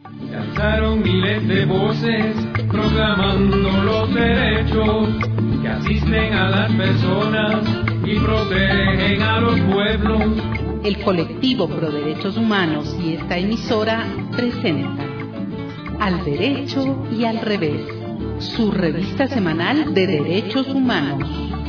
Se alzaron miles de voces proclamando los derechos que asisten a las personas y protegen a los pueblos. El colectivo Pro Derechos Humanos y esta emisora presentan Al Derecho y al Revés, su revista semanal de derechos humanos.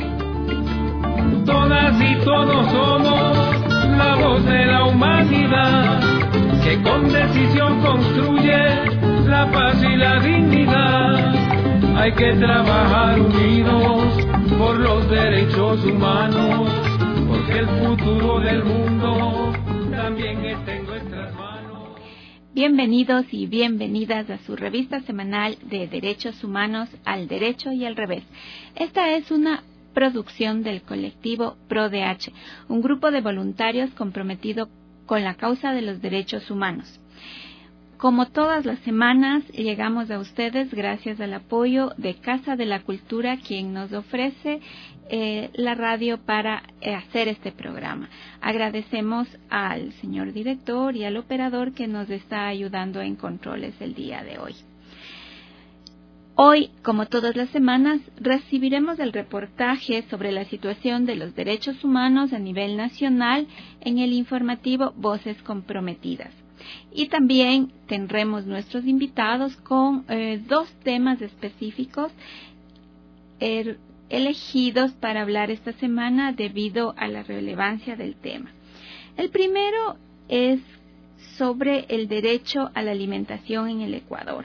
Todas y todos somos la voz de la humanidad, que con decisión construye la paz y la dignidad. Hay que trabajar unidos por los derechos humanos, porque el futuro del mundo también está en nuestras manos. Bienvenidos y bienvenidas a su revista semanal de derechos humanos, Al Derecho y al Revés. Esta es una producción del colectivo ProDH, un grupo de voluntarios comprometido con la causa de los derechos humanos. Como todas las semanas, llegamos a ustedes gracias al apoyo de Casa de la Cultura, quien nos ofrece la radio para hacer este programa. Agradecemos al señor director y al operador que nos está ayudando en controles el día de hoy. Hoy, como todas las semanas, recibiremos el reportaje sobre la situación de los derechos humanos a nivel nacional en el informativo Voces Comprometidas. Y también tendremos nuestros invitados con dos temas específicos elegidos para hablar esta semana debido a la relevancia del tema. El primero es sobre el derecho a la alimentación en el Ecuador.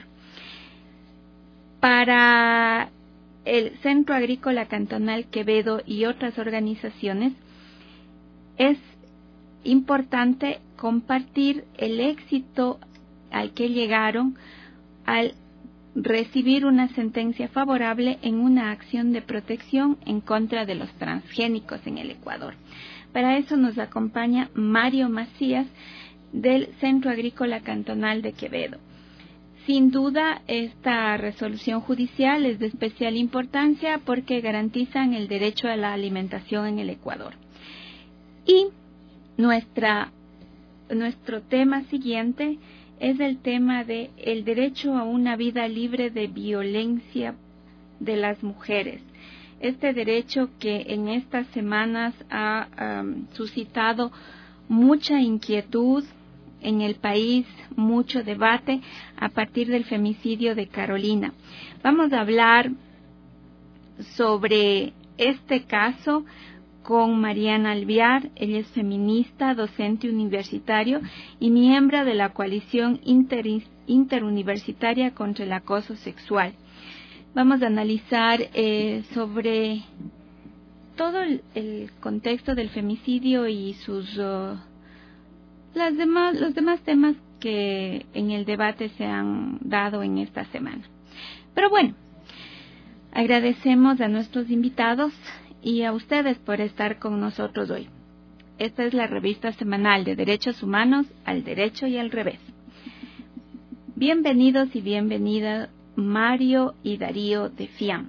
Para el Centro Agrícola Cantonal Quevedo y otras organizaciones, es importante compartir el éxito al que llegaron al recibir una sentencia favorable en una acción de protección en contra de los transgénicos en el Ecuador. Para eso nos acompaña Mario Macías del Centro Agrícola Cantonal de Quevedo. Sin duda, esta resolución judicial es de especial importancia porque garantizan el derecho a la alimentación en el Ecuador. Y nuestro tema siguiente es el tema de el derecho a una vida libre de violencia de las mujeres. Este derecho que en estas semanas ha suscitado mucha inquietud en el país, mucho debate a partir del femicidio de Carolina. Vamos a hablar sobre este caso con Mariana Alviar. Ella es feminista, docente universitario y miembro de la coalición interuniversitaria contra el acoso sexual. Vamos a analizar sobre todo el contexto del femicidio y sus los demás temas que en el debate se han dado en esta semana. Pero bueno, agradecemos a nuestros invitados y a ustedes por estar con nosotros hoy. Esta es la revista semanal de derechos humanos, Al Derecho y al Revés. Bienvenidos y bienvenidas Mario y Darío de FIAM.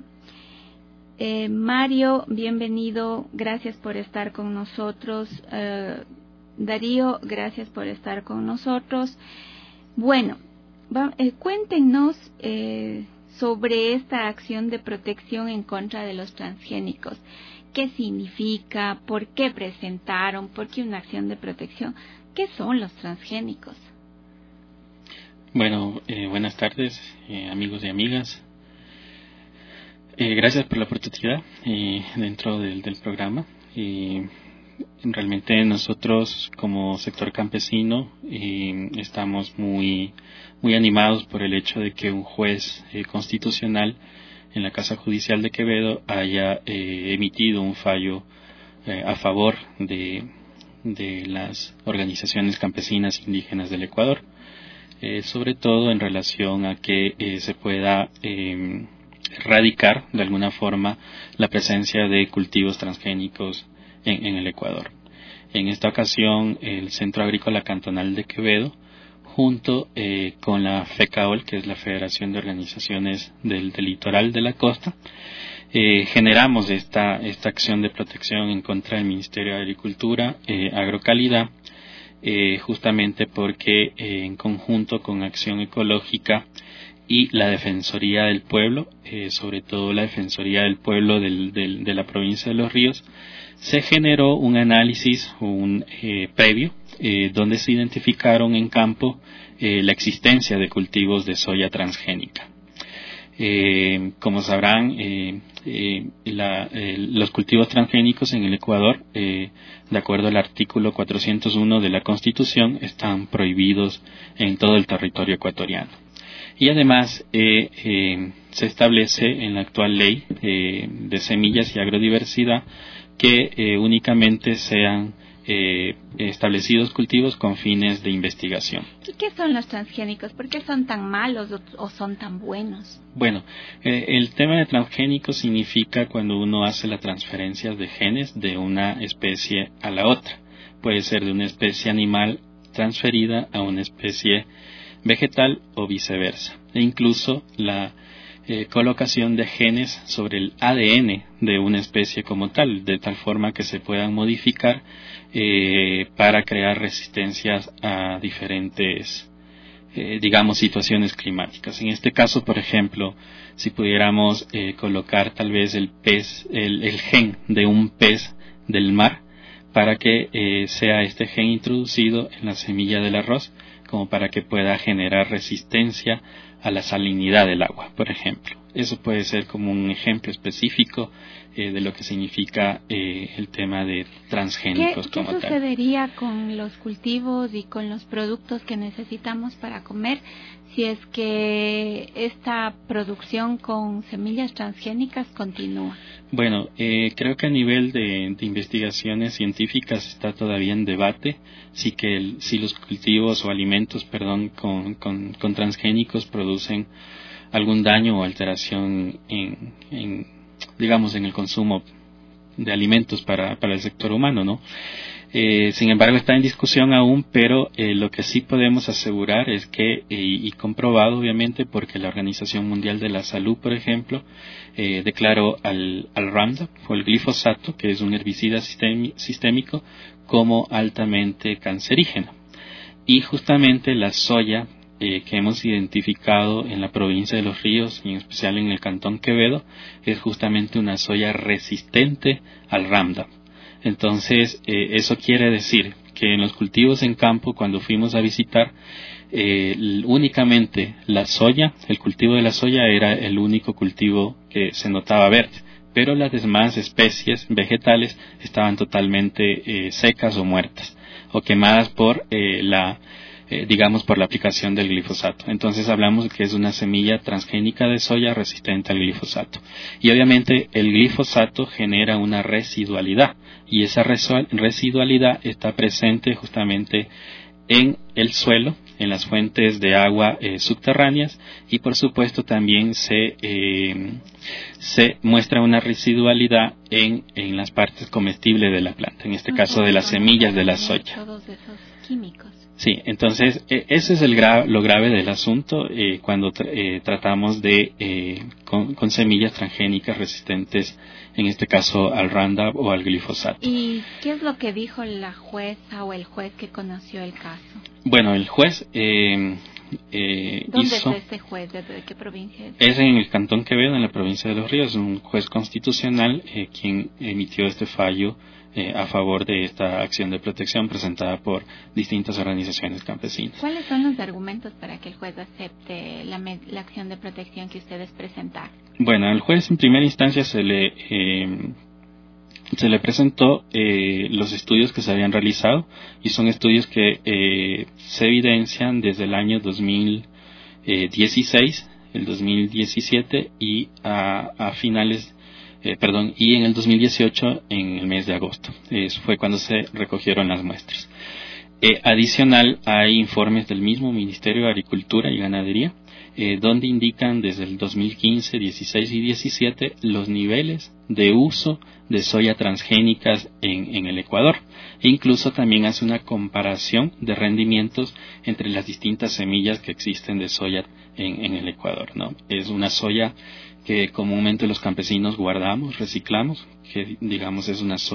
Mario, bienvenido, gracias por estar con nosotros. Darío, gracias por estar con nosotros. Bueno, cuéntenos sobre esta acción de protección en contra de los transgénicos. ¿Qué significa? ¿Por qué presentaron? ¿Por qué una acción de protección? ¿Qué son los transgénicos? Bueno, buenas tardes, amigos y amigas. Gracias por la oportunidad dentro del programa. Realmente nosotros como sector campesino estamos muy animados por el hecho de que un juez constitucional en la Casa Judicial de Quevedo haya emitido un fallo a favor de las organizaciones campesinas indígenas del Ecuador, sobre todo en relación a que se pueda erradicar de alguna forma la presencia de cultivos transgénicos en el Ecuador. En esta ocasión, el Centro Agrícola Cantonal de Quevedo, junto con la FECAOL, que es la Federación de Organizaciones del Litoral de la Costa, generamos esta acción de protección en contra del Ministerio de Agricultura, Agrocalidad justamente porque en conjunto con Acción Ecológica y la Defensoría del Pueblo, sobre todo la Defensoría del Pueblo de la provincia de Los Ríos, se generó un análisis previo donde se identificaron en campo la existencia de cultivos de soya transgénica. Como sabrán, los cultivos transgénicos en el Ecuador, de acuerdo al artículo 401 de la Constitución, están prohibidos en todo el territorio ecuatoriano. Y además se establece en la actual ley de semillas y agrodiversidad que únicamente sean establecidos cultivos con fines de investigación. ¿Y qué son los transgénicos? ¿Por qué son tan malos o son tan buenos? Bueno, el tema de transgénicos significa cuando uno hace la transferencia de genes de una especie a la otra. Puede ser de una especie animal transferida a una especie vegetal o viceversa. E incluso la colocación de genes sobre el ADN de una especie como tal, de tal forma que se puedan modificar para crear resistencias a diferentes, situaciones climáticas. En este caso, por ejemplo, si pudiéramos colocar tal vez el gen de un pez del mar para que sea este gen introducido en la semilla del arroz, como para que pueda generar resistencia a la salinidad del agua, por ejemplo. Eso puede ser como un ejemplo específico de lo que significa el tema de transgénicos como tal. ¿Qué sucedería con los cultivos y con los productos que necesitamos para comer si es que esta producción con semillas transgénicas continúa? Bueno, creo que a nivel de investigaciones científicas está todavía en debate si los cultivos o alimentos, con transgénicos producen algún daño o alteración en el consumo de alimentos para el sector humano, ¿no? Sin embargo, está en discusión aún, pero lo que sí podemos asegurar es que, y comprobado obviamente, porque la Organización Mundial de la Salud, por ejemplo, declaró al Roundup o el glifosato, que es un herbicida sistémico, como altamente cancerígeno. Y justamente la soya que hemos identificado en la provincia de Los Ríos, y en especial en el cantón Quevedo, es justamente una soya resistente al Roundup. Entonces, eso quiere decir que en los cultivos en campo, cuando fuimos a visitar, únicamente la soya, el cultivo de la soya era el único cultivo que se notaba verde, pero las demás especies vegetales estaban totalmente secas o muertas, o quemadas por por la aplicación del glifosato. Entonces hablamos de que es una semilla transgénica de soya resistente al glifosato. Y obviamente el glifosato genera una residualidad, y esa residualidad está presente justamente en el suelo, en las fuentes de agua subterráneas, y por supuesto también se muestra una residualidad en las partes comestibles de la planta, en este caso de las semillas de la soya. Todos esos químicos. Sí, entonces ese es lo grave del asunto cuando tratamos con semillas transgénicas resistentes, en este caso al Roundup o al glifosato. ¿Y qué es lo que dijo la jueza o el juez que conoció el caso? Bueno, el juez ¿Dónde es este juez? ¿De qué provincia es? Es en el cantón Quevedo, en la provincia de Los Ríos, un juez constitucional quien emitió este fallo a favor de esta acción de protección presentada por distintas organizaciones campesinas. ¿Cuáles son los argumentos para que el juez acepte la acción de protección que ustedes presentaron? Bueno, al juez en primera instancia se le presentó los estudios que se habían realizado, y son estudios que se evidencian desde el año 2016, el 2017 y a finales y en el 2018, en el mes de agosto. Fue cuando se recogieron las muestras. Adicional, hay informes del mismo Ministerio de Agricultura y Ganadería, donde indican desde el 2015, 16 y 17 los niveles de uso de soya transgénicas en el Ecuador. E incluso también hace una comparación de rendimientos entre las distintas semillas que existen de soya en el Ecuador, ¿no? Es una soya que comúnmente los campesinos guardamos, reciclamos, que digamos es una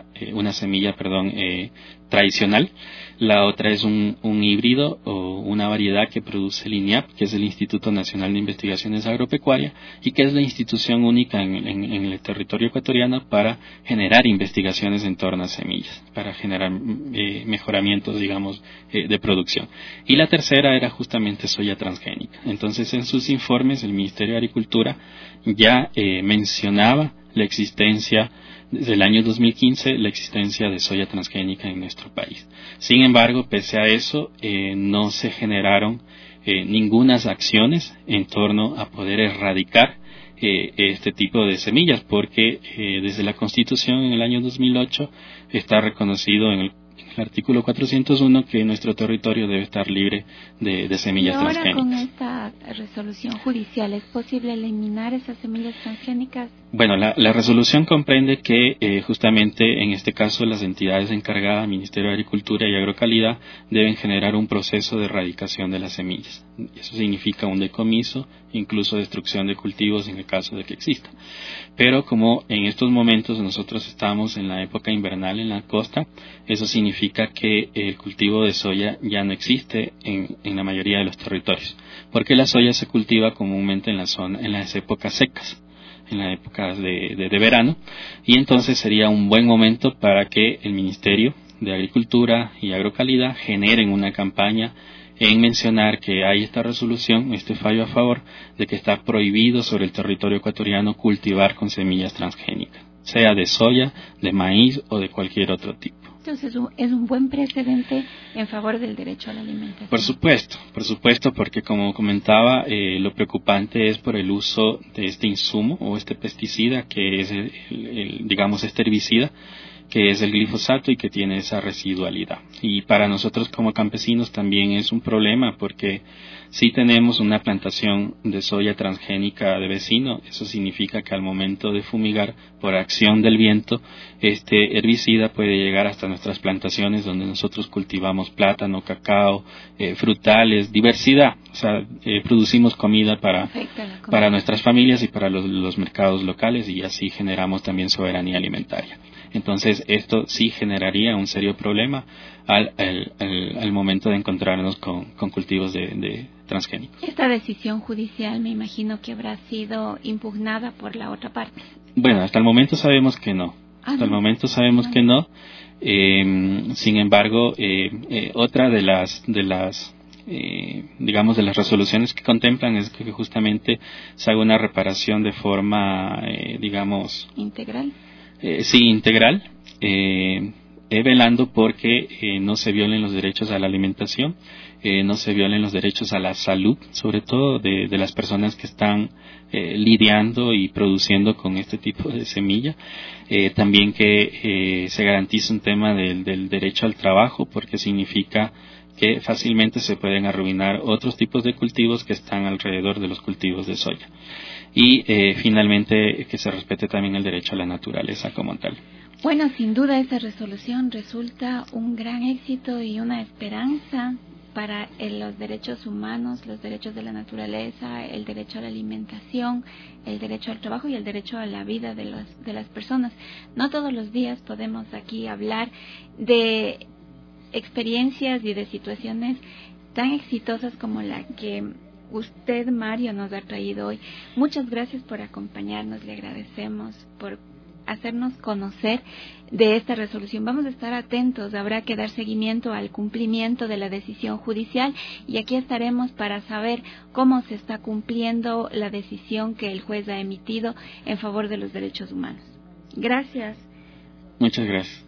semilla tradicional. La otra es un híbrido o una variedad que produce el INIAP, que es el Instituto Nacional de Investigaciones Agropecuarias, y que es la institución única en el territorio ecuatoriano para generar investigaciones en torno a semillas, para generar mejoramientos, digamos, de producción. Y la tercera era justamente soya transgénica. Entonces, en sus informes, el Ministerio de Agricultura ya mencionaba la existencia, desde el año 2015, la existencia de soya transgénica en nuestro país. Sin embargo, pese a eso, no se generaron ningunas acciones en torno a poder erradicar este tipo de semillas, porque desde la Constitución en el año 2008 está reconocido en el artículo 401 que nuestro territorio debe estar libre de semillas transgénicas. ¿Y ahora con esta resolución judicial es posible eliminar esas semillas transgénicas? Bueno, la resolución comprende que justamente en este caso las entidades encargadas, Ministerio de Agricultura y Agrocalidad, deben generar un proceso de erradicación de las semillas. Eso significa un decomiso, incluso destrucción de cultivos en el caso de que exista. Pero como en estos momentos nosotros estamos en la época invernal en la costa, eso significa que el cultivo de soya ya no existe en la mayoría de los territorios, porque la soya se cultiva comúnmente en las épocas secas, en las épocas de verano, y entonces sería un buen momento para que el Ministerio de Agricultura y Agrocalidad generen una campaña en mencionar que hay esta resolución, este fallo a favor de que está prohibido sobre el territorio ecuatoriano cultivar con semillas transgénicas, sea de soya, de maíz o de cualquier otro tipo. Entonces es un buen precedente en favor del derecho a la alimentación. Por supuesto, porque como comentaba, lo preocupante es por el uso de este insumo o este pesticida que es digamos este herbicida, que es el glifosato y que tiene esa residualidad. Y para nosotros como campesinos también es un problema, porque si tenemos una plantación de soya transgénica de vecino, eso significa que al momento de fumigar por acción del viento, este herbicida puede llegar hasta nuestras plantaciones donde nosotros cultivamos plátano, cacao, frutales, diversidad. O sea, producimos comida para nuestras familias y para los mercados locales, y así generamos también soberanía alimentaria. Entonces, esto sí generaría un serio problema al momento de encontrarnos con cultivos de transgénicos. Esta decisión judicial me imagino que habrá sido impugnada por la otra parte. Bueno, hasta el momento sabemos que no. Sin embargo, otra de las digamos de las resoluciones que contemplan es que justamente se haga una reparación de forma digamos integral. Sí, integral, velando porque no se violen los derechos a la alimentación, no se violen los derechos a la salud, sobre todo de las personas que están lidiando y produciendo con este tipo de semilla. También que se garantice un tema del derecho al trabajo, porque significa que fácilmente se pueden arruinar otros tipos de cultivos que están alrededor de los cultivos de soya. Y finalmente que se respete también el derecho a la naturaleza como tal. Bueno, sin duda esa resolución resulta un gran éxito y una esperanza para los derechos humanos, los derechos de la naturaleza, el derecho a la alimentación, el derecho al trabajo y el derecho a la vida de las personas. No todos los días podemos aquí hablar de experiencias y de situaciones tan exitosas como la que usted, Mario, nos ha traído hoy. Muchas gracias por acompañarnos, le agradecemos por hacernos conocer de esta resolución. Vamos a estar atentos, habrá que dar seguimiento al cumplimiento de la decisión judicial y aquí estaremos para saber cómo se está cumpliendo la decisión que el juez ha emitido en favor de los derechos humanos. Gracias. Muchas gracias.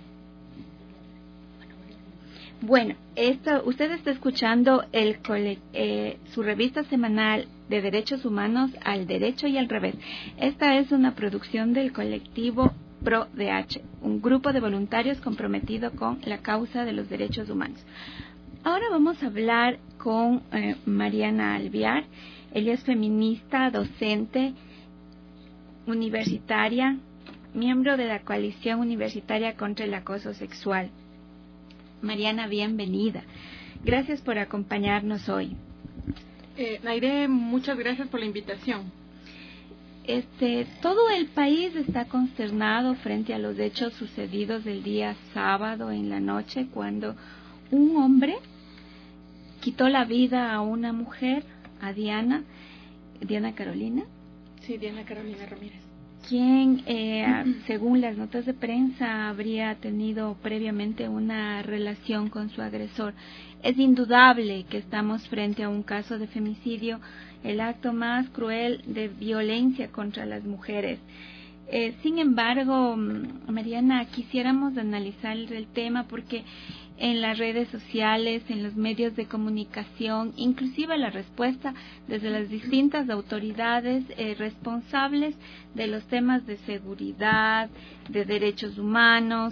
Bueno, usted está escuchando su revista semanal de derechos humanos, Al Derecho y al Revés. Esta es una producción del colectivo ProDH, un grupo de voluntarios comprometido con la causa de los derechos humanos. Ahora vamos a hablar con Mariana Alvear. Ella es feminista, docente, universitaria, miembro de la Coalición Universitaria contra el Acoso Sexual. Mariana, bienvenida. Gracias por acompañarnos hoy. Naide, muchas gracias por la invitación. todo el país está consternado frente a los hechos sucedidos el día sábado en la noche, cuando un hombre quitó la vida a una mujer, a Diana Carolina. Sí, Diana Carolina Ramírez. Quien, según las notas de prensa, habría tenido previamente una relación con su agresor. Es indudable que estamos frente a un caso de femicidio, el acto más cruel de violencia contra las mujeres. Sin embargo, Mariana, quisiéramos analizar el tema porque en las redes sociales, en los medios de comunicación, inclusive la respuesta desde las distintas autoridades responsables de los temas de seguridad, de derechos humanos,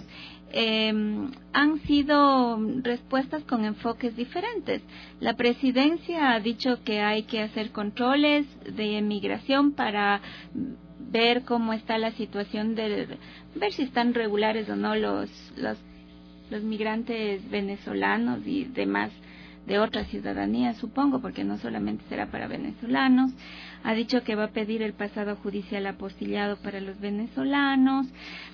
han sido respuestas con enfoques diferentes. La presidencia ha dicho que hay que hacer controles de migración para ver cómo está la situación, ver si están regulares o no los migrantes venezolanos y demás de otras ciudadanías, supongo, porque no solamente será para venezolanos. Ha dicho que va a pedir el pasado judicial apostillado para los venezolanos.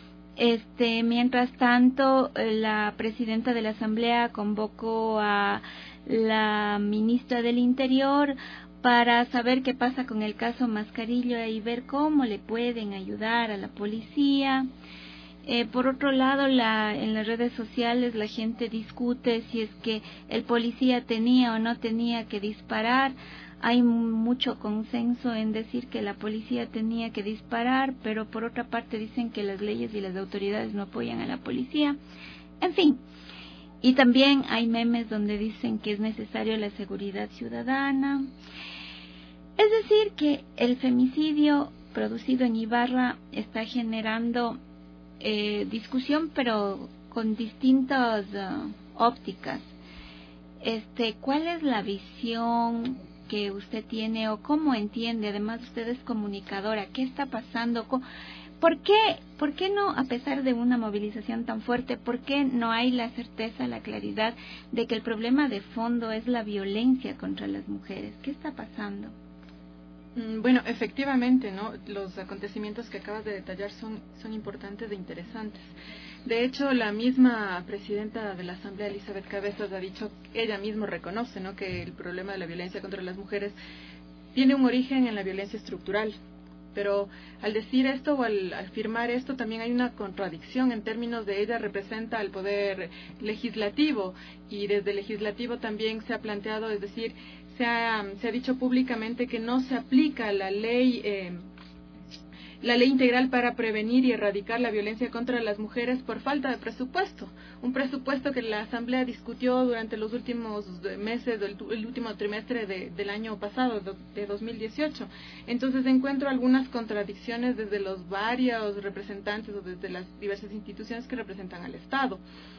Mientras tanto, la presidenta de la Asamblea convocó a la ministra del Interior para saber qué pasa con el caso Mascarillo y ver cómo le pueden ayudar a la policía. Por otro lado, en las redes sociales la gente discute si es que el policía tenía o no tenía que disparar. Hay mucho consenso en decir que la policía tenía que disparar, pero por otra parte dicen que las leyes y las autoridades no apoyan a la policía. En fin, y también hay memes donde dicen que es necesario la seguridad ciudadana. Es decir, que el femicidio producido en Ibarra está generando discusión, pero con distintas ópticas. ¿Cuál es la visión que usted tiene o cómo entiende? Además, usted es comunicadora. ¿Qué está pasando? ¿Por qué no, a pesar de una movilización tan fuerte, por qué no hay la certeza, la claridad de que el problema de fondo es la violencia contra las mujeres? ¿Qué está pasando? Bueno, efectivamente, ¿no? Los acontecimientos que acabas de detallar son importantes e interesantes. De hecho, la misma presidenta de la Asamblea, Elizabeth Cabezas, ha dicho, ella misma reconoce, ¿no?, que el problema de la violencia contra las mujeres tiene un origen en la violencia estructural. Pero al decir esto o al afirmar esto también hay una contradicción en términos de ella representa al poder legislativo y desde el legislativo también se ha planteado, es decir, se ha dicho públicamente que no se aplica la ley integral para prevenir y erradicar la violencia contra las mujeres por falta de presupuesto. Un presupuesto que la Asamblea discutió durante los últimos meses, el último trimestre del año pasado, de 2018. Entonces encuentro algunas contradicciones desde los varios representantes o desde las diversas instituciones que representan al Estado.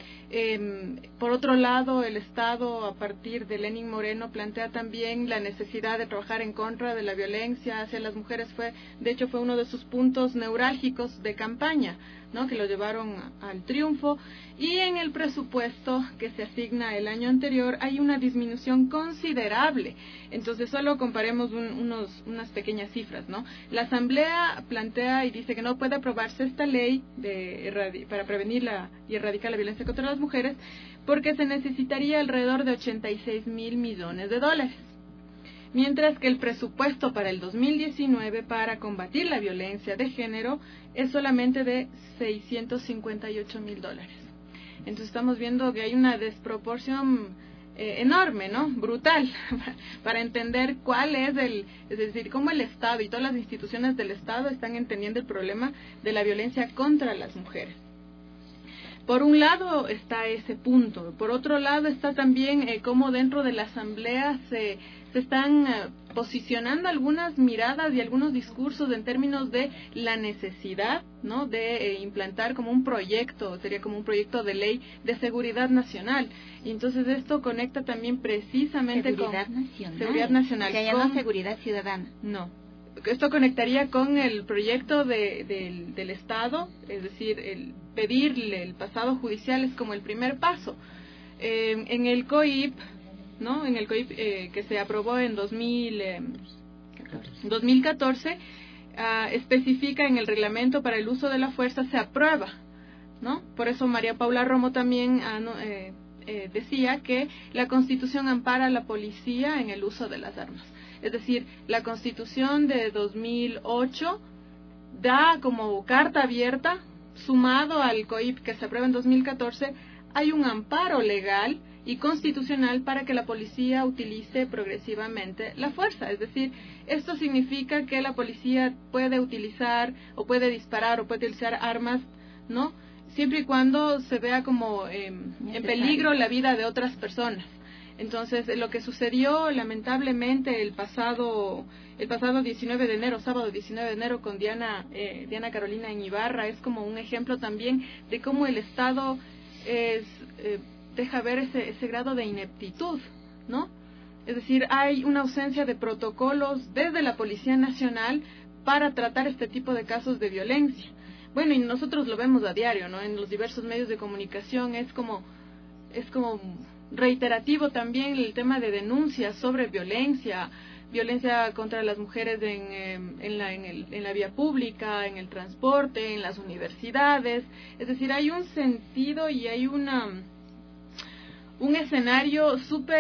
Por otro lado, el Estado, a partir de Lenín Moreno, plantea también la necesidad de trabajar en contra de la violencia hacia las mujeres. De hecho, fue uno de sus puntos neurálgicos de campaña, ¿no?, que lo llevaron al triunfo. Y en el presupuesto que se asigna el año anterior hay una disminución considerable. Entonces, solo comparemos unas pequeñas cifras, ¿no? La Asamblea plantea y dice que no puede aprobarse esta ley para prevenir y erradicar la violencia contra las mujeres porque se necesitaría alrededor de 86,000 millones de dólares. Mientras que el presupuesto para el 2019 para combatir la violencia de género es solamente de 658,000 dólares. Entonces estamos viendo que hay una desproporción enorme, ¿no?, brutal, para entender cuál es decir, cómo el Estado y todas las instituciones del Estado están entendiendo el problema de la violencia contra las mujeres. Por un lado está ese punto, por otro lado está también cómo dentro de la Asamblea se están posicionando algunas miradas y algunos discursos en términos de la necesidad, ¿no?, de implantar como un proyecto, sería como un proyecto de ley de seguridad nacional. Y entonces esto conecta también precisamente seguridad con nacional. Seguridad nacional. Que haya una seguridad ciudadana. No. Esto conectaría con el proyecto del Estado, es decir, el pedirle el pasado judicial es como el primer paso. En el COIP, ¿no?, en el COIP que se aprobó en 2014, especifica en el reglamento para el uso de la fuerza se aprueba, ¿no? Por eso María Paula Romo también decía que la Constitución ampara a la policía en el uso de las armas. Es decir, la Constitución de 2008 da como carta abierta, sumado al COIP que se aprueba en 2014, hay un amparo legal y constitucional para que la policía utilice progresivamente la fuerza. Es decir, esto significa que la policía puede utilizar o puede disparar o puede utilizar armas, ¿no? Siempre y cuando se vea como en peligro la vida de otras personas. Entonces, lo que sucedió lamentablemente el pasado 19 de enero, sábado 19 de enero, con Diana Carolina en Ibarra, es como un ejemplo también de cómo el Estado deja ver ese grado de ineptitud, ¿no? Es decir, hay una ausencia de protocolos desde la Policía Nacional para tratar este tipo de casos de violencia. Bueno, y nosotros lo vemos a diario, ¿no? En los diversos medios de comunicación es como reiterativo también el tema de denuncias sobre violencia contra las mujeres en la vía pública, en el transporte, en las universidades. Es decir, hay un sentido y hay un escenario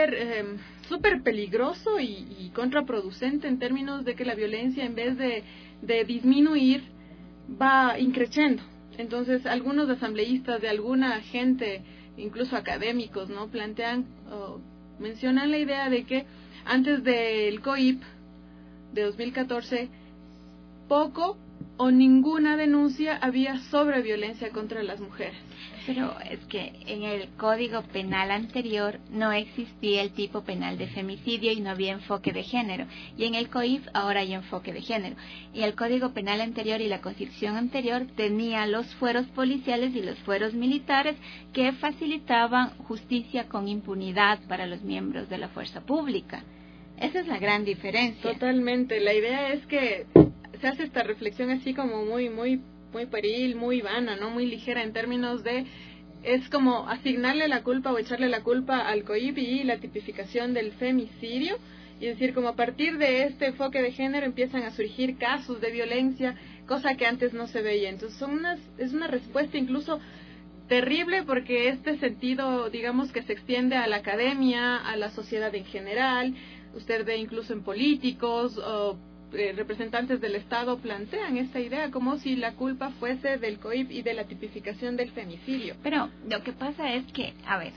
súper peligroso y contraproducente en términos de que la violencia, en vez de disminuir, va increciendo. Entonces, algunos asambleístas de alguna gente, incluso académicos, ¿no?, plantean o mencionan la idea de que antes del COIP de 2014 poco o ninguna denuncia había sobre violencia contra las mujeres. Pero es que en el Código Penal anterior no existía el tipo penal de femicidio y no había enfoque de género. Y en el COIP ahora hay enfoque de género. Y el Código Penal anterior y la Constitución anterior tenía los fueros policiales y los fueros militares que facilitaban justicia con impunidad para los miembros de la fuerza pública. Esa es la gran diferencia. Totalmente. La idea es que se hace esta reflexión así como muy pueril, muy vana, ¿no? Muy ligera en términos de, es como asignarle la culpa o echarle la culpa al COIP y la tipificación del femicidio, y decir, como a partir de este enfoque de género empiezan a surgir casos de violencia, cosa que antes no se veía. Entonces es una respuesta incluso terrible, porque este sentido, digamos, que se extiende a la academia, a la sociedad en general. Usted ve incluso en políticos o representantes del Estado plantean esta idea como si la culpa fuese del COIP y de la tipificación del femicidio. Pero lo que pasa es que, a ver,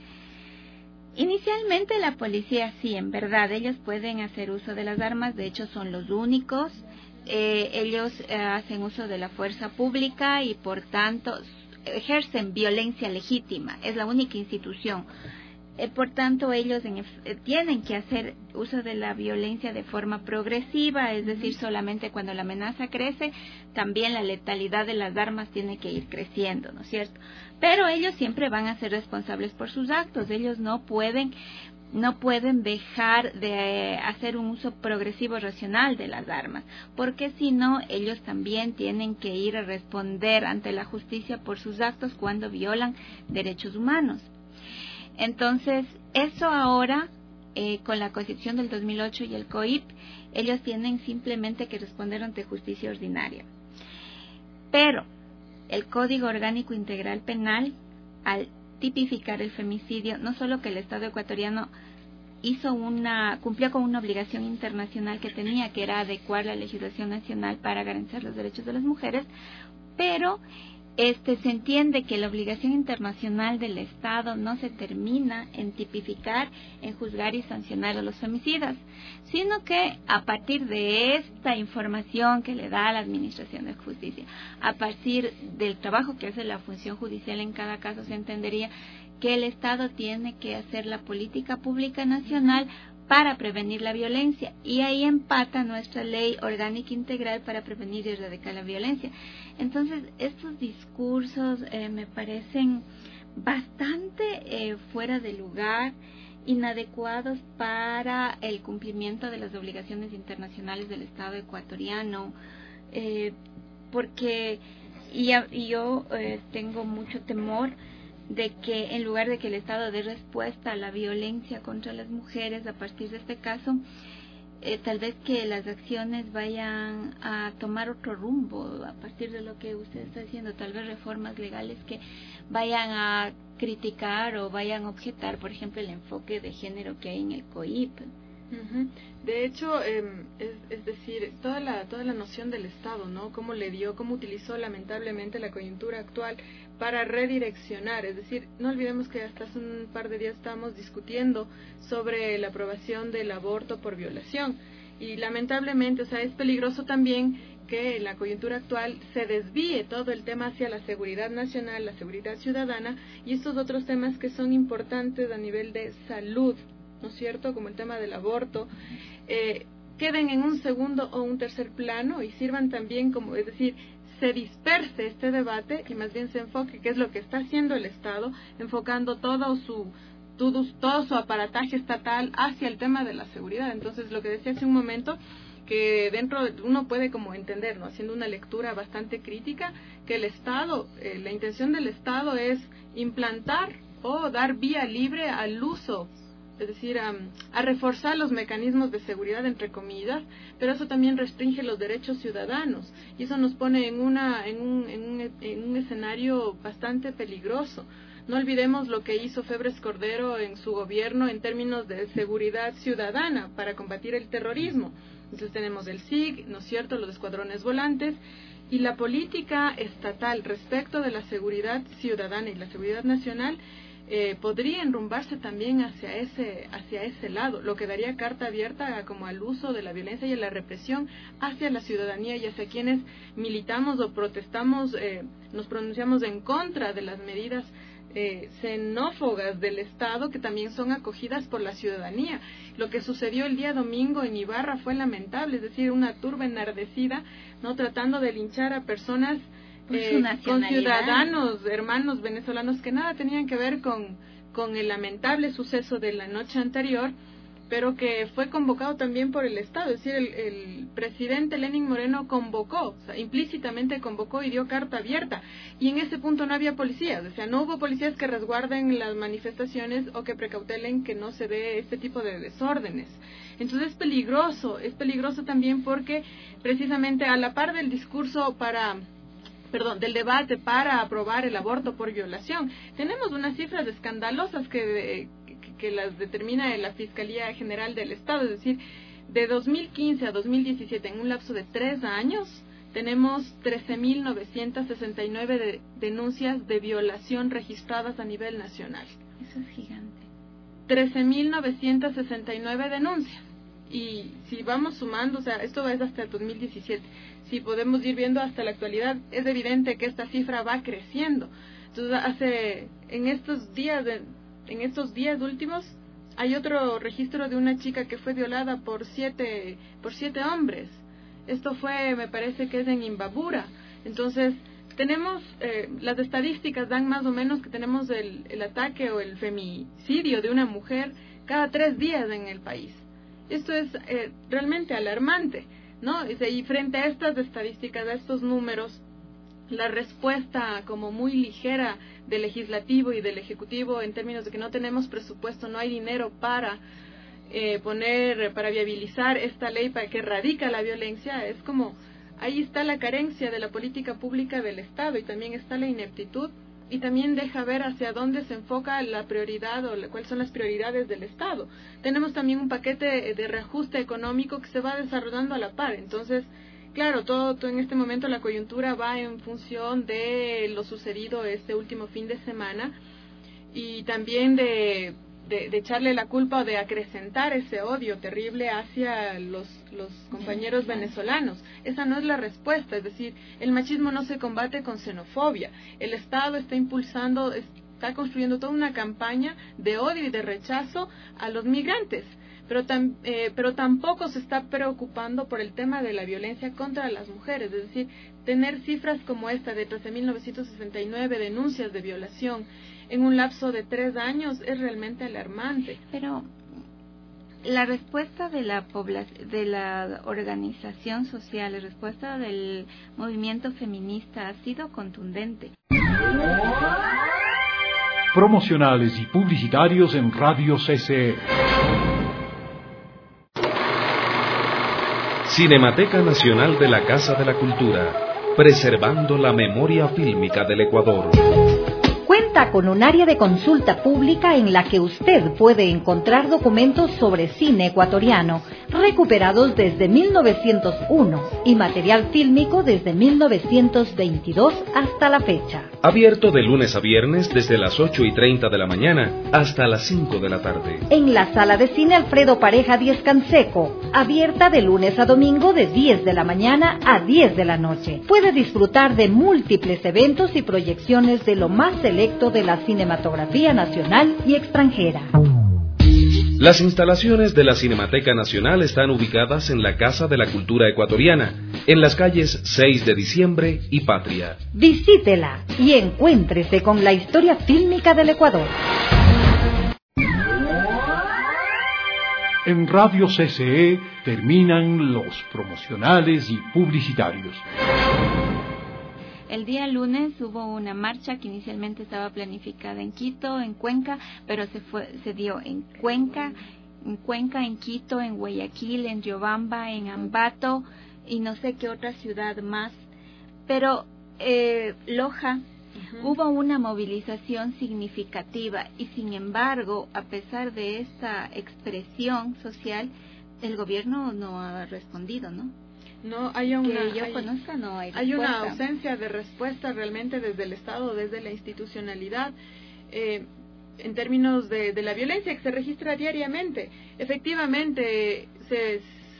inicialmente la policía sí, en verdad, ellos pueden hacer uso de las armas, de hecho son los únicos, ellos hacen uso de la fuerza pública y por tanto ejercen violencia legítima, es la única institución. Por tanto, ellos tienen que hacer uso de la violencia de forma progresiva, es decir, solamente cuando la amenaza crece, también la letalidad de las armas tiene que ir creciendo, ¿no es cierto? Pero ellos siempre van a ser responsables por sus actos, ellos no pueden dejar de hacer un uso progresivo racional de las armas, porque si no, ellos también tienen que ir a responder ante la justicia por sus actos cuando violan derechos humanos. Entonces, eso ahora, con la Constitución del 2008 y el COIP, ellos tienen simplemente que responder ante justicia ordinaria. Pero el Código Orgánico Integral Penal, al tipificar el femicidio, no solo que el Estado ecuatoriano cumplió con una obligación internacional que tenía, que era adecuar la legislación nacional para garantizar los derechos de las mujeres, pero se entiende que la obligación internacional del Estado no se termina en tipificar, en juzgar y sancionar a los femicidas, sino que a partir de esta información que le da a la Administración de Justicia, a partir del trabajo que hace la función judicial en cada caso, se entendería que el Estado tiene que hacer la política pública nacional para prevenir la violencia, y ahí empata nuestra ley orgánica integral para prevenir y erradicar la violencia. Entonces, estos discursos me parecen bastante fuera de lugar, inadecuados para el cumplimiento de las obligaciones internacionales del Estado ecuatoriano, porque yo tengo mucho temor de que en lugar de que el Estado dé respuesta a la violencia contra las mujeres a partir de este caso, tal vez que las acciones vayan a tomar otro rumbo a partir de lo que usted está diciendo, tal vez reformas legales que vayan a criticar o vayan a objetar, por ejemplo, el enfoque de género que hay en el COIP. De hecho, es decir, toda la noción del Estado, ¿no? Cómo utilizó lamentablemente la coyuntura actual para redireccionar. Es decir, no olvidemos que hasta hace un par de días estábamos discutiendo sobre la aprobación del aborto por violación. Y lamentablemente, o sea, es peligroso también que en la coyuntura actual se desvíe todo el tema hacia la seguridad nacional, la seguridad ciudadana y estos otros temas que son importantes a nivel de salud, ¿no es cierto?, como el tema del aborto, queden en un segundo o un tercer plano y sirvan también como, es decir, se disperse este debate y más bien se enfoque qué es lo que está haciendo el Estado, enfocando todo su aparataje estatal hacia el tema de la seguridad. Entonces, lo que decía hace un momento, que dentro uno puede como entender, ¿no?, haciendo una lectura bastante crítica, que el Estado, la intención del Estado es implantar o dar vía libre al uso, es decir, a reforzar los mecanismos de seguridad, entre comillas, pero eso también restringe los derechos ciudadanos y eso nos pone en un escenario bastante peligroso. No olvidemos lo que hizo Febres Cordero en su gobierno en términos de seguridad ciudadana para combatir el terrorismo. Entonces tenemos el SIG, ¿no es cierto?, los escuadrones volantes, y la política estatal respecto de la seguridad ciudadana y la seguridad nacional podría enrumbarse también hacia ese lado, lo que daría carta abierta como al uso de la violencia y a la represión hacia la ciudadanía y hacia quienes militamos o protestamos, nos pronunciamos en contra de las medidas xenófobas del Estado, que también son acogidas por la ciudadanía. Lo que sucedió el día domingo en Ibarra fue lamentable, es decir, una turba enardecida, no tratando de linchar a personas con ciudadanos, hermanos venezolanos que nada tenían que ver con el lamentable suceso de la noche anterior, pero que fue convocado también por el Estado. Es decir, el presidente Lenín Moreno convocó, o sea, implícitamente convocó y dio carta abierta, y en ese punto no había policías, o sea, no hubo policías que resguarden las manifestaciones o que precautelen que no se dé este tipo de desórdenes. Entonces es peligroso también porque precisamente a la par del discurso del debate para aprobar el aborto por violación, tenemos unas cifras escandalosas que las determina la Fiscalía General del Estado, es decir, de 2015 a 2017, en un lapso de 3 años, tenemos 13.969 denuncias de violación registradas a nivel nacional. Eso es gigante. 13.969 denuncias. Y si vamos sumando, o sea, esto es hasta el 2017, si podemos ir viendo hasta la actualidad, es evidente que esta cifra va creciendo. Entonces, en estos días últimos, hay otro registro de una chica que fue violada por siete hombres. Esto fue, me parece que es en Imbabura. Entonces, tenemos, las estadísticas dan más o menos que tenemos el ataque o el femicidio de una mujer cada 3 días en el país. Esto es realmente alarmante, ¿no? Y frente a estas estadísticas, a estos números, la respuesta como muy ligera del legislativo y del ejecutivo en términos de que no tenemos presupuesto, no hay dinero para para viabilizar esta ley para que erradica la violencia, es como ahí está la carencia de la política pública del Estado y también está la ineptitud y también deja ver hacia dónde se enfoca la prioridad o cuáles son las prioridades del Estado. Tenemos también un paquete de reajuste económico que se va desarrollando a la par, entonces claro, todo en este momento la coyuntura va en función de lo sucedido este último fin de semana y también de echarle la culpa o de acrecentar ese odio terrible hacia los compañeros venezolanos. Esa no es la respuesta, es decir, el machismo no se combate con xenofobia. El Estado está construyendo toda una campaña de odio y de rechazo a los migrantes. Pero tampoco se está preocupando por el tema de la violencia contra las mujeres, es decir, tener cifras como esta de 13.969 denuncias de violación en un lapso de 3 años es realmente alarmante. Pero la respuesta de la organización social, la respuesta del movimiento feminista ha sido contundente. Promocionales y publicitarios en Radio CC. Cinemateca Nacional de la Casa de la Cultura, preservando la memoria fílmica del Ecuador. Cuenta con un área de consulta pública en la que usted puede encontrar documentos sobre cine ecuatoriano, recuperados desde 1901 y material fílmico desde 1922 hasta la fecha. Abierto de lunes a viernes desde las 8:30 de la mañana hasta las 5 de la tarde. En la sala de cine Alfredo Pareja 10 Canseco, abierta de lunes a domingo de 10 de la mañana a 10 de la noche. Puede disfrutar de múltiples eventos y proyecciones de lo más selecto de la cinematografía nacional y extranjera. Las instalaciones de la Cinemateca Nacional están ubicadas en la Casa de la Cultura Ecuatoriana, en las calles 6 de Diciembre y Patria. Visítela y encuéntrese con la historia fílmica del Ecuador. En Radio CCE terminan los promocionales y publicitarios. El día lunes hubo una marcha que inicialmente estaba planificada en Quito, en Cuenca, pero se dio en Cuenca, en Quito, en Guayaquil, en Riobamba, en Ambato y no sé qué otra ciudad más. Pero Loja, hubo una movilización significativa y sin embargo, a pesar de esta expresión social, el gobierno no ha respondido, ¿no? No hay una, que yo conozca, no hay respuesta. Hay una ausencia de respuesta realmente desde el Estado, desde la institucionalidad, en términos de la violencia que se registra diariamente. Efectivamente, se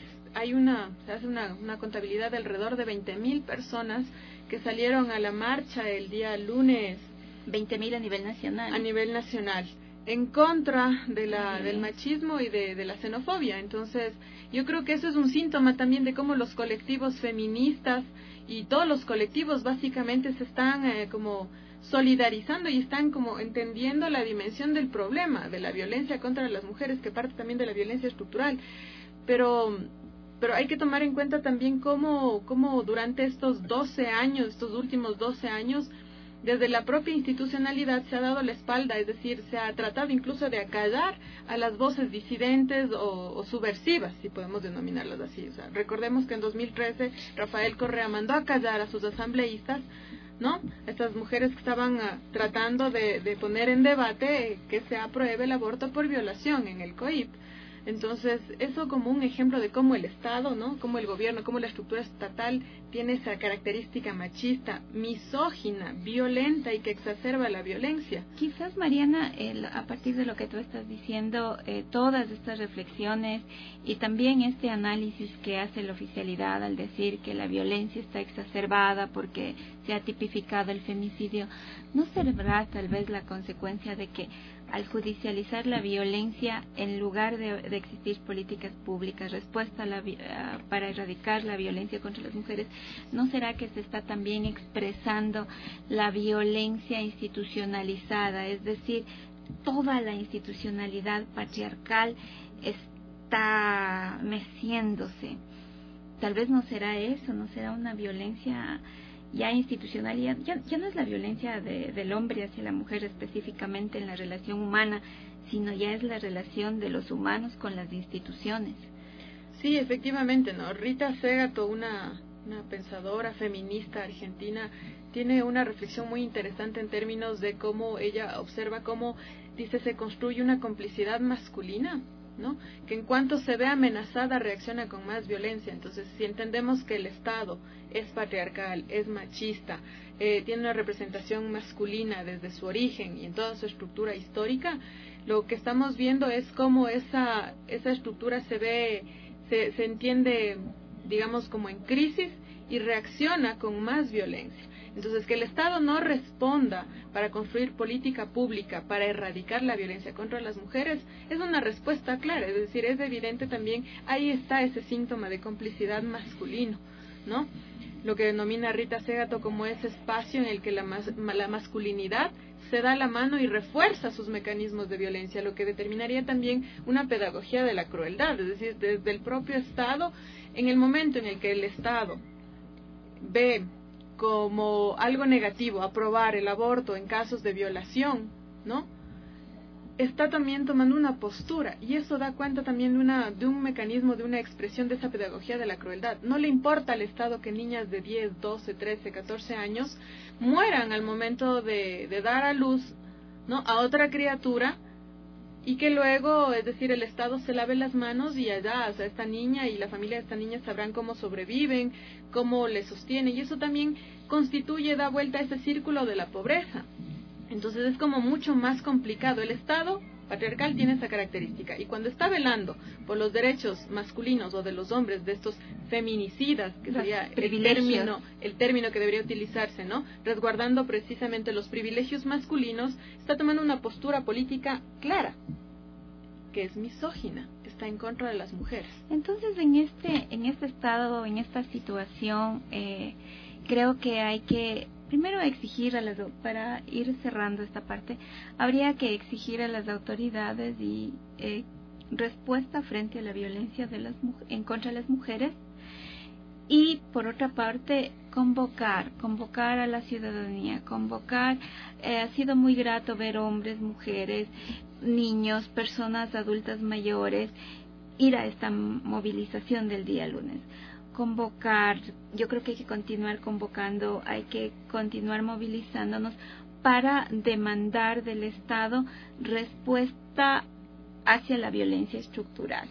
hace una contabilidad de alrededor de 20.000 personas que salieron a la marcha el día lunes. 20.000 a nivel nacional. A nivel nacional, en contra del machismo y de la xenofobia. Entonces, yo creo que eso es un síntoma también de cómo los colectivos feministas y todos los colectivos básicamente se están como solidarizando y están como entendiendo la dimensión del problema de la violencia contra las mujeres, que parte también de la violencia estructural. Pero hay que tomar en cuenta también cómo durante estos últimos 12 años, desde la propia institucionalidad se ha dado la espalda, es decir, se ha tratado incluso de acallar a las voces disidentes o subversivas, si podemos denominarlas así. O sea, recordemos que en 2013 Rafael Correa mandó a callar a sus asambleístas, ¿no? Estas mujeres que estaban tratando de poner en debate que se apruebe el aborto por violación en el COIP. Entonces, eso como un ejemplo de cómo el Estado, ¿no? Cómo el gobierno, cómo la estructura estatal tiene esa característica machista, misógina, violenta y que exacerba la violencia. Quizás, Mariana, a partir de lo que tú estás diciendo, todas estas reflexiones y también este análisis que hace la oficialidad al decir que la violencia está exacerbada porque se ha tipificado el femicidio, ¿no será tal vez la consecuencia de que al judicializar la violencia, en lugar de existir políticas públicas, respuesta para erradicar la violencia contra las mujeres, ¿no será que se está también expresando la violencia institucionalizada? Es decir, toda la institucionalidad patriarcal está meciéndose. Tal vez no será eso, no será una violencia ya institucional, ya no es la violencia del hombre hacia la mujer específicamente en la relación humana, sino ya es la relación de los humanos con las instituciones. Sí, efectivamente, ¿no? Rita Segato, una pensadora feminista argentina, tiene una reflexión muy interesante en términos de cómo ella observa cómo, dice, se construye una complicidad masculina, ¿no? Que en cuanto se ve amenazada reacciona con más violencia. Entonces, si entendemos que el Estado es patriarcal, es machista, tiene una representación masculina desde su origen y en toda su estructura histórica, lo que estamos viendo es cómo esa estructura se entiende, digamos, como en crisis y reacciona con más violencia. Entonces, que el Estado no responda para construir política pública para erradicar la violencia contra las mujeres es una respuesta clara, es decir, es evidente también, ahí está ese síntoma de complicidad masculino, ¿no? Lo que denomina Rita Segato como ese espacio en el que la masculinidad se da la mano y refuerza sus mecanismos de violencia, lo que determinaría también una pedagogía de la crueldad, es decir, desde el propio Estado, en el momento en el que el Estado ve como algo negativo aprobar el aborto en casos de violación, ¿no? está también tomando una postura, y eso da cuenta también de un mecanismo, de una expresión de esa pedagogía de la crueldad. No le importa al Estado que niñas de 10, 12, 13, 14 años mueran al momento de dar a luz, ¿no?, a otra criatura, y que luego, es decir, el Estado se lave las manos y allá, o sea, esta niña y la familia de esta niña sabrán cómo sobreviven, cómo le sostienen, y eso también da vuelta a ese círculo de la pobreza. Entonces es como mucho más complicado. El Estado patriarcal tiene esa característica, y cuando está velando por los derechos masculinos o de los hombres, de estos feminicidas, que sería el término que debería utilizarse, ¿no?, resguardando precisamente los privilegios masculinos, está tomando una postura política clara, que es misógina, está en contra de las mujeres. Entonces, en este estado, en esta situación, creo que hay que primero exigir para ir cerrando esta parte, habría que exigir a las autoridades y respuesta frente a la violencia en contra de las mujeres, y por otra parte convocar a la ciudadanía, ha sido muy grato ver hombres, mujeres, niños, personas adultas mayores ir a esta movilización del día lunes. Convocar, yo creo que hay que continuar convocando, hay que continuar movilizándonos para demandar del Estado respuesta hacia la violencia estructural.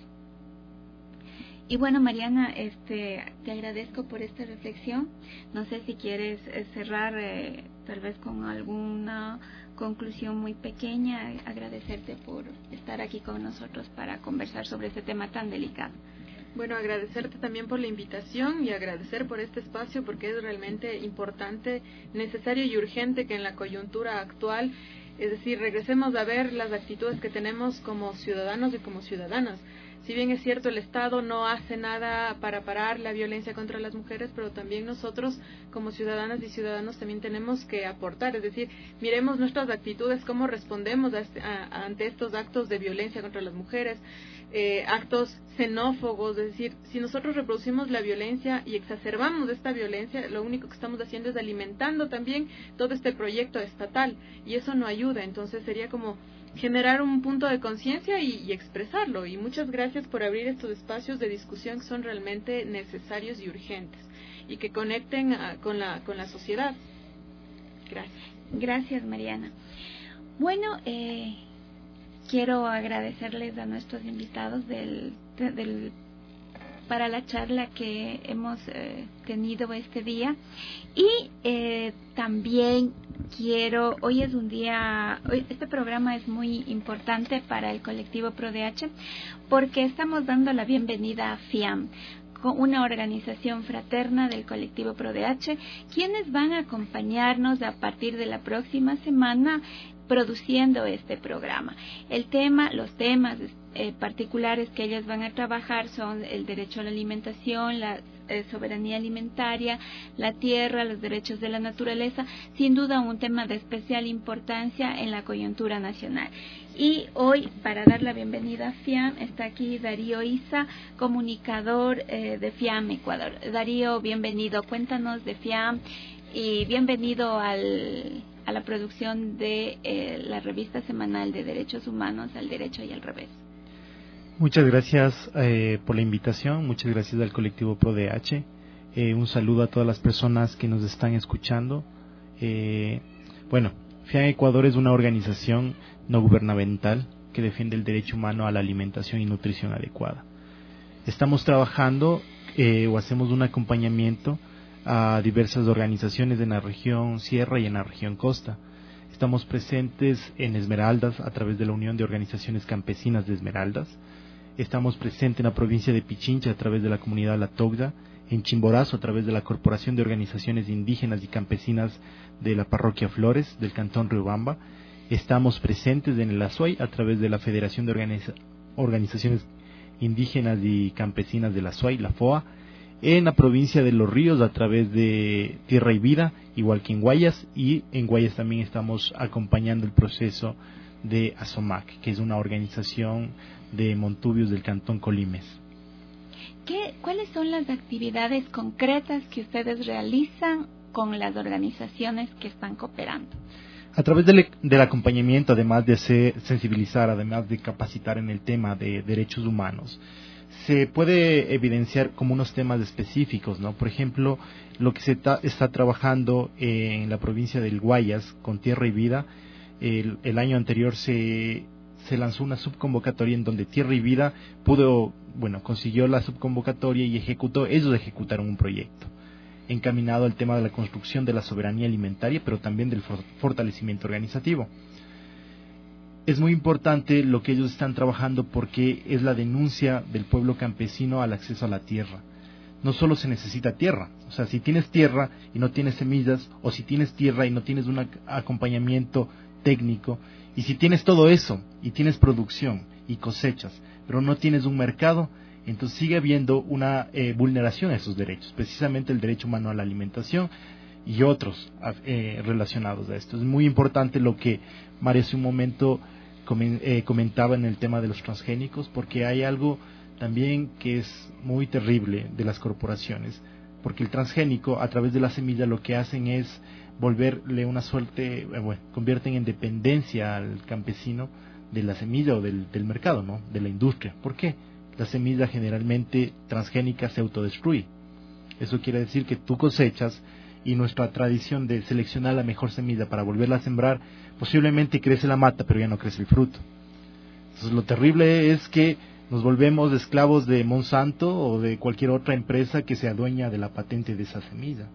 Y bueno, Mariana, te agradezco por esta reflexión. No sé si quieres cerrar tal vez con alguna conclusión muy pequeña. Agradecerte por estar aquí con nosotros para conversar sobre este tema tan delicado. Bueno, agradecerte también por la invitación y agradecer por este espacio, porque es realmente importante, necesario y urgente que en la coyuntura actual, es decir, regresemos a ver las actitudes que tenemos como ciudadanos y como ciudadanas. Si bien es cierto, el Estado no hace nada para parar la violencia contra las mujeres, pero también nosotros como ciudadanas y ciudadanos también tenemos que aportar. Es decir, miremos nuestras actitudes, cómo respondemos ante estos actos de violencia contra las mujeres, actos xenófobos. Es decir, si nosotros reproducimos la violencia y exacerbamos esta violencia, lo único que estamos haciendo es alimentando también todo este proyecto estatal, y eso no ayuda. Entonces sería como generar un punto de conciencia y expresarlo. Y muchas gracias por abrir estos espacios de discusión que son realmente necesarios y urgentes y que conecten con la sociedad. Gracias. Gracias, Mariana. Bueno, quiero agradecerles a nuestros invitados para la charla que hemos tenido este día, y también este programa es muy importante para el colectivo ProDH, porque estamos dando la bienvenida a FIAM, una organización fraterna del colectivo ProDH, quienes van a acompañarnos a partir de la próxima semana produciendo este programa. Los temas particulares que ellas van a trabajar son el derecho a la alimentación, la soberanía alimentaria, la tierra, los derechos de la naturaleza, sin duda un tema de especial importancia en la coyuntura nacional. Y hoy, para dar la bienvenida a FIAM, está aquí Darío Isa, comunicador de FIAM Ecuador. Darío, bienvenido, cuéntanos de FIAM y bienvenido a la producción de la revista semanal de Derechos Humanos, Al Derecho y al Revés. Muchas gracias por la invitación, muchas gracias al colectivo ProDH, un saludo a todas las personas que nos están escuchando. FIAM Ecuador es una organización no gubernamental que defiende el derecho humano a la alimentación y nutrición adecuada. Estamos trabajando o hacemos un acompañamiento a diversas organizaciones en la región Sierra y en la región Costa. Estamos presentes en Esmeraldas a través de la Unión de Organizaciones Campesinas de Esmeraldas. Estamos presentes en la provincia de Pichincha a través de la comunidad La Togda, en Chimborazo a través de la Corporación de Organizaciones Indígenas y Campesinas de la Parroquia Flores del Cantón Riobamba. Estamos presentes en el Azuay a través de la Federación de Organizaciones Indígenas y Campesinas del Azuay, la FOA, en la provincia de Los Ríos a través de Tierra y Vida, igual que en Guayas, y en Guayas también estamos acompañando el proceso de ASOMAC, que es una organización de montubios del Cantón Colimes. ¿Cuáles son las actividades concretas que ustedes realizan con las organizaciones que están cooperando? A través del acompañamiento, además de sensibilizar, además de capacitar en el tema de derechos humanos, se puede evidenciar como unos temas específicos, ¿no? Por ejemplo, lo que se está trabajando en la provincia del Guayas con Tierra y Vida. El año anterior se lanzó una subconvocatoria en donde Tierra y Vida consiguió la subconvocatoria y ellos ejecutaron un proyecto encaminado al tema de la construcción de la soberanía alimentaria, pero también del fortalecimiento organizativo. Es muy importante lo que ellos están trabajando porque es la denuncia del pueblo campesino al acceso a la tierra. No solo se necesita tierra, o sea, si tienes tierra y no tienes semillas, o si tienes tierra y no tienes un acompañamiento técnico, y si tienes todo eso y tienes producción y cosechas, pero no tienes un mercado, entonces sigue habiendo una vulneración a esos derechos, precisamente el derecho humano a la alimentación y otros relacionados a esto. Es muy importante lo que María hace un momento comentaba en el tema de los transgénicos, porque hay algo también que es muy terrible de las corporaciones, porque el transgénico a través de la semilla lo que hacen es volverle una suerte, convierten en dependencia al campesino de la semilla o del mercado, ¿no? De la industria. ¿Por qué? La semilla generalmente transgénica se autodestruye. Eso quiere decir que tú cosechas y nuestra tradición de seleccionar la mejor semilla para volverla a sembrar, posiblemente crece la mata, pero ya no crece el fruto. Entonces lo terrible es que nos volvemos esclavos de Monsanto o de cualquier otra empresa que se adueña de la patente de esa semilla.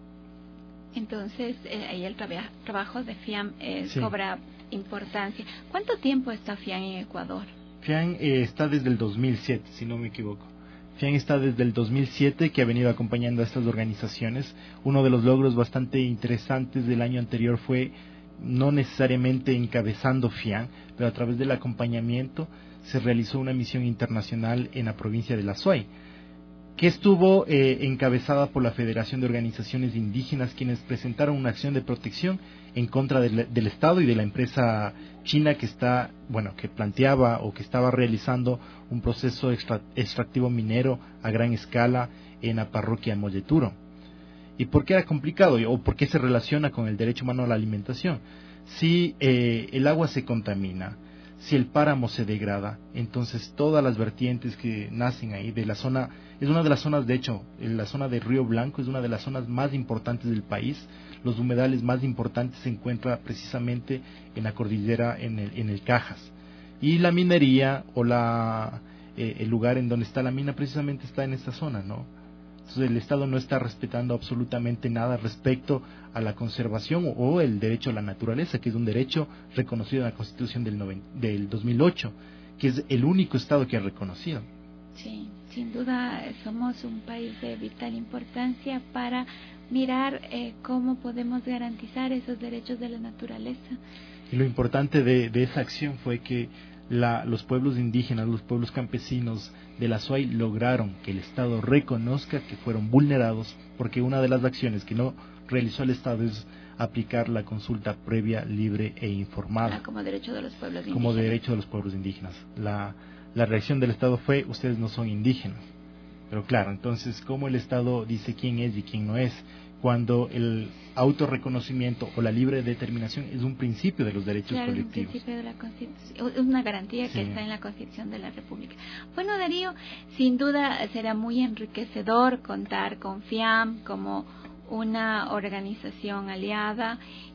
Entonces, ahí el trabajo de FIAM cobra importancia. ¿Cuánto tiempo está FIAM en Ecuador? FIAM está desde el 2007, si no me equivoco. FIAM está desde el 2007, que ha venido acompañando a estas organizaciones. Uno de los logros bastante interesantes del año anterior fue, no necesariamente encabezando FIAM, pero a través del acompañamiento se realizó una misión internacional en la provincia de La Suay, que estuvo encabezada por la Federación de Organizaciones Indígenas, quienes presentaron una acción de protección en contra del Estado y de la empresa china que planteaba o que estaba realizando un proceso extractivo minero a gran escala en la parroquia de Molleturo. ¿Y por qué era complicado? ¿O por qué se relaciona con el derecho humano a la alimentación? Si el agua se contamina, si el páramo se degrada, entonces todas las vertientes que nacen ahí de la zona, es una de las zonas, de hecho, la zona de Río Blanco es una de las zonas más importantes del país. Los humedales más importantes se encuentran precisamente en la cordillera, en el Cajas. Y la minería o el lugar en donde está la mina precisamente está en esta zona, ¿no? Entonces el Estado no está respetando absolutamente nada respecto a la conservación o el derecho a la naturaleza, que es un derecho reconocido en la Constitución del 2008, que es el único Estado que ha reconocido. Sí, sin duda somos un país de vital importancia para mirar cómo podemos garantizar esos derechos de la naturaleza. Y lo importante de esa acción fue que los pueblos indígenas, los pueblos campesinos de la SUAY lograron que el Estado reconozca que fueron vulnerados, porque una de las acciones que no realizó el Estado es aplicar la consulta previa, libre e informada. Como derecho de los pueblos indígenas. Como derecho de los pueblos indígenas. La reacción del Estado fue, ustedes no son indígenas. Pero claro, entonces, ¿cómo el Estado dice quién es y quién no es? Cuando el autorreconocimiento o la libre determinación es un principio de los derechos colectivos. Es un principio de la Constitución, es una garantía que está en la Constitución de la República. Bueno, Darío, sin duda será muy enriquecedor contar con FIAM como una organización aliada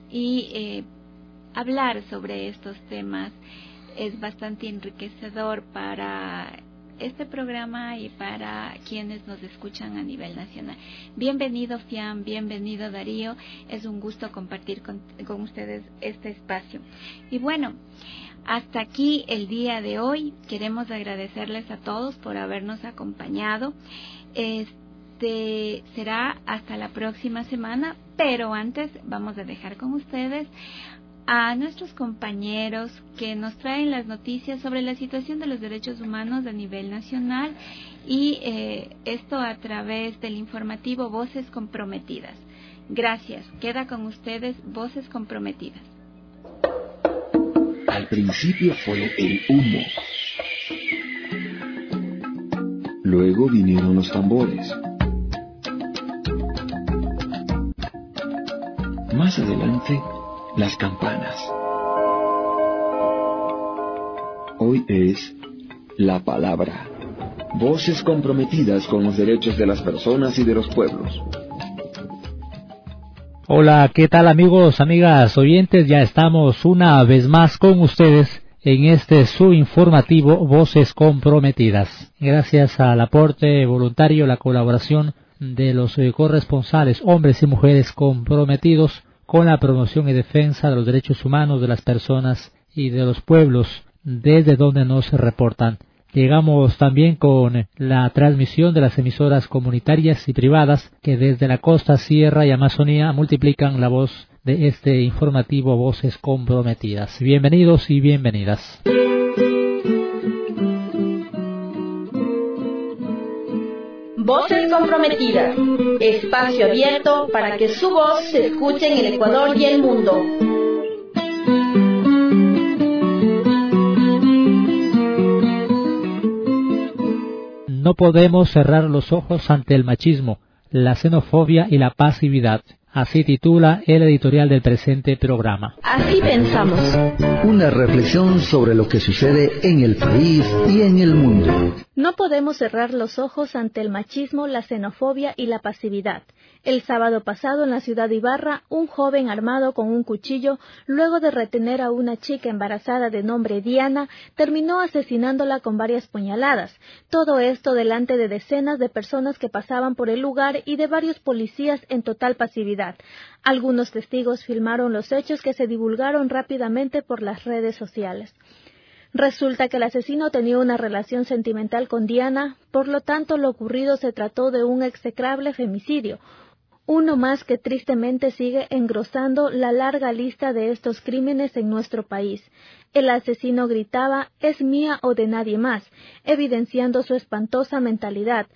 y hablar sobre estos temas es bastante enriquecedor para este programa y para quienes nos escuchan a nivel nacional. Bienvenido FIAM, bienvenido Darío, es un gusto compartir con ustedes este espacio. Y bueno, hasta aquí el día de hoy, queremos agradecerles a todos por habernos acompañado. Será hasta la próxima semana, pero antes vamos a dejar con ustedes a nuestros compañeros que nos traen las noticias sobre la situación de los derechos humanos a nivel nacional y esto a través del informativo Voces Comprometidas. Gracias. Queda con ustedes Voces Comprometidas. Al principio fue el humo. Luego vinieron los tambores. Más adelante, las campanas. hoy es la palabra. Voces comprometidas con los derechos de las personas y de los pueblos. Hola, ¿qué tal amigos, amigas, oyentes? Ya estamos una vez más con ustedes en este su informativo Voces Comprometidas. Gracias al aporte voluntario, la colaboración de los corresponsales, hombres y mujeres comprometidos con la promoción y defensa de los derechos humanos de las personas y de los pueblos desde donde nos reportan. Llegamos también con la transmisión de las emisoras comunitarias y privadas que desde la costa, sierra y Amazonía multiplican la voz de este informativo Voces Comprometidas. Bienvenidos y bienvenidas. Voces Comprometidas, espacio abierto para que su voz se escuche en el Ecuador y el mundo. No podemos cerrar los ojos ante el machismo, la xenofobia y la pasividad. Así titula el editorial del presente programa. Así pensamos. Una reflexión sobre lo que sucede en el país y en el mundo. No podemos cerrar los ojos ante el machismo, la xenofobia y la pasividad. El sábado pasado en la ciudad de Ibarra, un joven armado con un cuchillo, luego de retener a una chica embarazada de nombre Diana, terminó asesinándola con varias puñaladas. Todo esto delante de decenas de personas que pasaban por el lugar y de varios policías en total pasividad. Algunos testigos filmaron los hechos que se divulgaron rápidamente por las redes sociales. Resulta que el asesino tenía una relación sentimental con Diana, por lo tanto lo ocurrido se trató de un execrable femicidio. Uno más que tristemente sigue engrosando la larga lista de estos crímenes en nuestro país. El asesino gritaba, «es mía o de nadie más», evidenciando su espantosa mentalidad,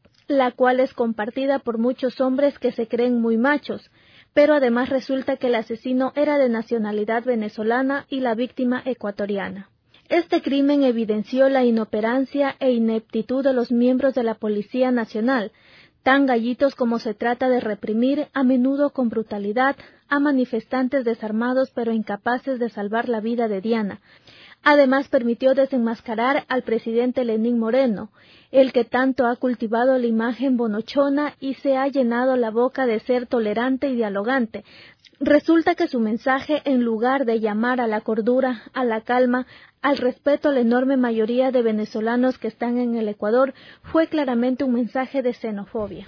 la cual es compartida por muchos hombres que se creen muy machos. Pero además resulta que el asesino era de nacionalidad venezolana y la víctima ecuatoriana. Este crimen evidenció la inoperancia e ineptitud de los miembros de la Policía Nacional, tan gallitos como se trata de reprimir, a menudo con brutalidad, a manifestantes desarmados pero incapaces de salvar la vida de Diana. Además permitió desenmascarar al presidente Lenín Moreno, el que tanto ha cultivado la imagen bonochona y se ha llenado la boca de ser tolerante y dialogante. Resulta que su mensaje, en lugar de llamar a la cordura, a la calma, al respeto a la enorme mayoría de venezolanos que están en el Ecuador, fue claramente un mensaje de xenofobia.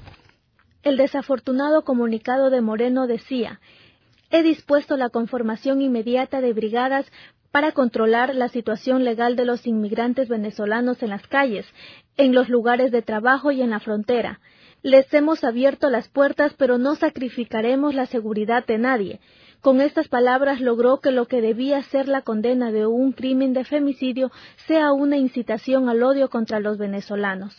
El desafortunado comunicado de Moreno decía: «He dispuesto la conformación inmediata de brigadas para controlar la situación legal de los inmigrantes venezolanos en las calles, en los lugares de trabajo y en la frontera. Les hemos abierto las puertas, pero no sacrificaremos la seguridad de nadie». Con estas palabras logró que lo que debía ser la condena de un crimen de femicidio sea una incitación al odio contra los venezolanos.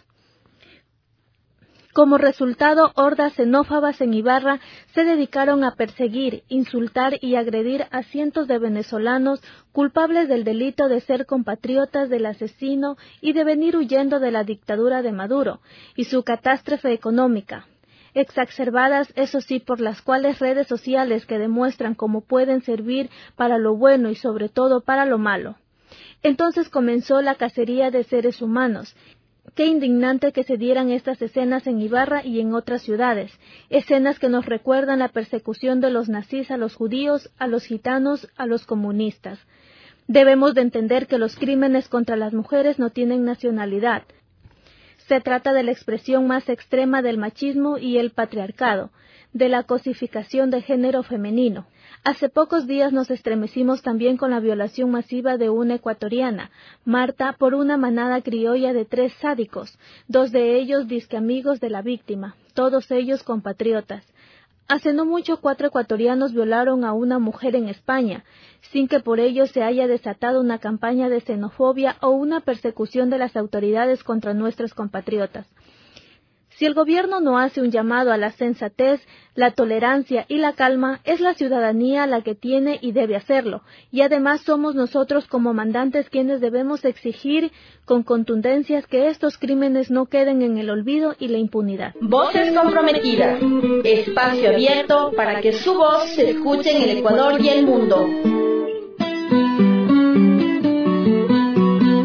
Como resultado, hordas xenófobas en Ibarra se dedicaron a perseguir, insultar y agredir a cientos de venezolanos culpables del delito de ser compatriotas del asesino y de venir huyendo de la dictadura de Maduro y su catástrofe económica, exacerbadas, eso sí, por las cuales redes sociales que demuestran cómo pueden servir para lo bueno y sobre todo para lo malo. Entonces comenzó la cacería de seres humanos. Qué indignante que se dieran estas escenas en Ibarra y en otras ciudades, escenas que nos recuerdan la persecución de los nazis a los judíos, a los gitanos, a los comunistas. Debemos de entender que los crímenes contra las mujeres no tienen nacionalidad. Se trata de la expresión más extrema del machismo y el patriarcado, de la cosificación del género femenino. Hace pocos días nos estremecimos también con la violación masiva de una ecuatoriana, Marta, por una manada criolla de 3 sádicos, 2 de ellos disque amigos de la víctima, todos ellos compatriotas. Hace no mucho 4 ecuatorianos violaron a una mujer en España, sin que por ello se haya desatado una campaña de xenofobia o una persecución de las autoridades contra nuestros compatriotas. Si el gobierno no hace un llamado a la sensatez, la tolerancia y la calma, es la ciudadanía la que tiene y debe hacerlo, y además somos nosotros como mandantes quienes debemos exigir con contundencias que estos crímenes no queden en el olvido y la impunidad. Voces Comprometidas, espacio abierto para que su voz se escuche en el Ecuador y el mundo.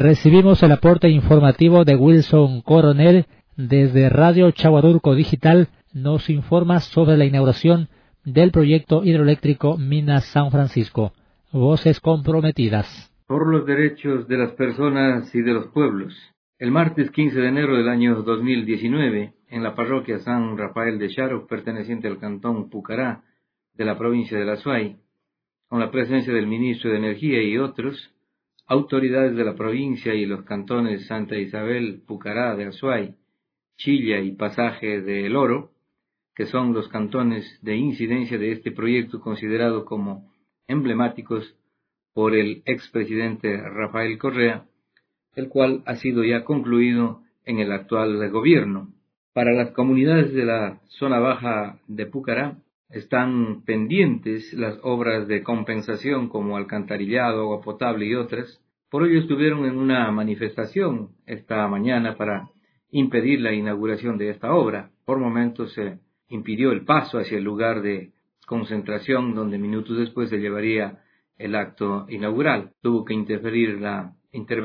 Recibimos el aporte informativo de Wilson Coronel desde Radio Chaguarurco Digital. Nos informa sobre la inauguración del proyecto hidroeléctrico Minas San Francisco. Voces comprometidas. Por los derechos de las personas y de los pueblos. El martes 15 de enero del año 2019, en la parroquia San Rafael de Charo, perteneciente al cantón Pucará de la provincia de La Suay, con la presencia del ministro de Energía y otros, autoridades de la provincia y los cantones Santa Isabel, Pucará de Azuay, Chilla y Pasaje de El Oro, que son los cantones de incidencia de este proyecto considerado como emblemáticos por el expresidente Rafael Correa, el cual ha sido ya concluido en el actual gobierno. Para las comunidades de la zona baja de Pucará están pendientes las obras de compensación como alcantarillado, agua potable y otras. Por ello estuvieron en una manifestación esta mañana para impedir la inauguración de esta obra. Por momentos se impidió el paso hacia el lugar de concentración donde minutos después se llevaría el acto inaugural. Tuvo que intervenir la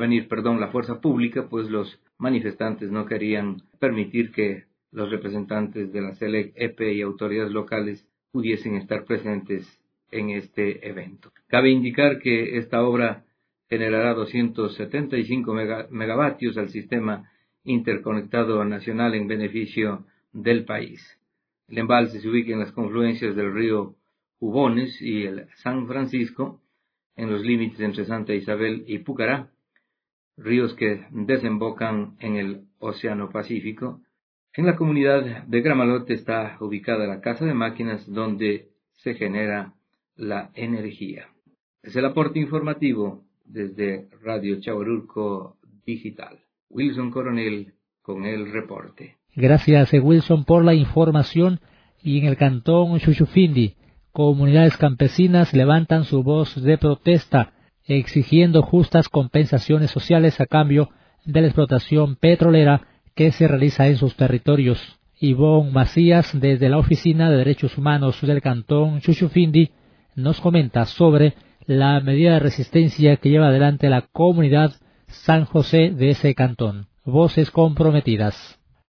fuerza pública, pues los manifestantes no querían permitir que los representantes de la SELEC, EPE y autoridades locales pudiesen estar presentes en este evento. Cabe indicar que esta obra generará 275 megavatios al sistema interconectado nacional en beneficio del país. El embalse se ubica en las confluencias del río Jubones y el San Francisco, en los límites entre Santa Isabel y Pucará, ríos que desembocan en el Océano Pacífico. En la comunidad de Gramalote está ubicada la casa de máquinas donde se genera la energía. Es el aporte informativo desde Radio Chaguarurco Digital. Wilson Coronel con el reporte. Gracias, Wilson, por la información. Y en el cantón Chuchufindi, comunidades campesinas levantan su voz de protesta, exigiendo justas compensaciones sociales a cambio de la explotación petrolera que se realiza en sus territorios. Ivonne Macías, desde la Oficina de Derechos Humanos del cantón Chuchufindi, nos comenta sobre la medida de resistencia que lleva adelante la comunidad San José de ese cantón. Voces comprometidas.